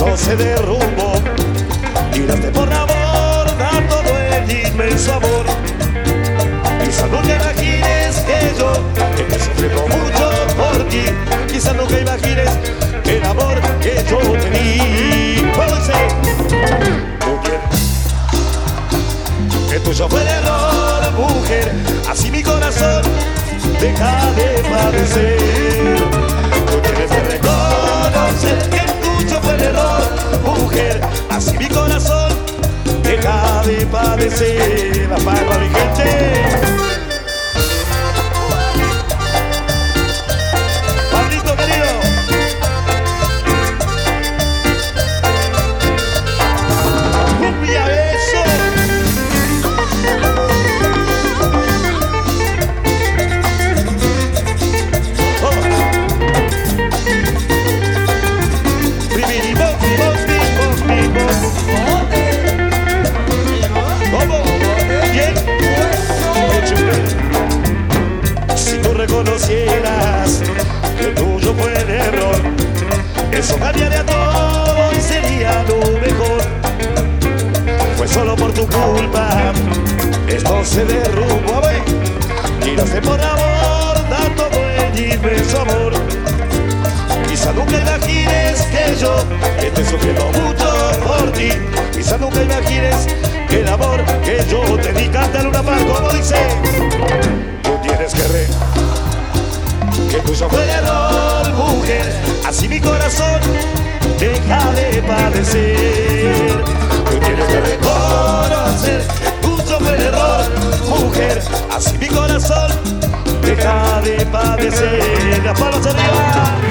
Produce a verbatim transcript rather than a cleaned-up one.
esto se derrumbó. Tiraste por la borda todo el inmenso amor. Quizás nunca imagines que yo he sufrido mucho por ti. Quizás nunca imagines el amor que yo te di. Que tuyo fue el error, mujer. Así mi corazón deja de padecer. Tú tienes que reconocer que el tuyo fue el error, mujer. Así mi corazón deja de padecer. La palma mi gente. Pablito querido. Cumbia eso. Oh. Bibidi, bobi, bobi, bobi, bobi. ¿Cómo? ¿Bien? Si tú reconocieras que el tuyo fue el error, eso cambiaría todo y sería lo mejor. Fue solo por tu culpa, esto se derrumbó, wey. Tiraste por la borda todo el inmenso amor. Quizá nunca imagines que yo esté sufriendo mucho por ti. Quizá nunca imagines el amor que yo te di. Cántale una par, como dice. Tú tienes que re que tuyo fue el error, mujer. Así mi corazón deja de padecer. Tú tienes que reconocer que tuyo fue el error, mujer. Así mi corazón deja de padecer. Las palmas arriba.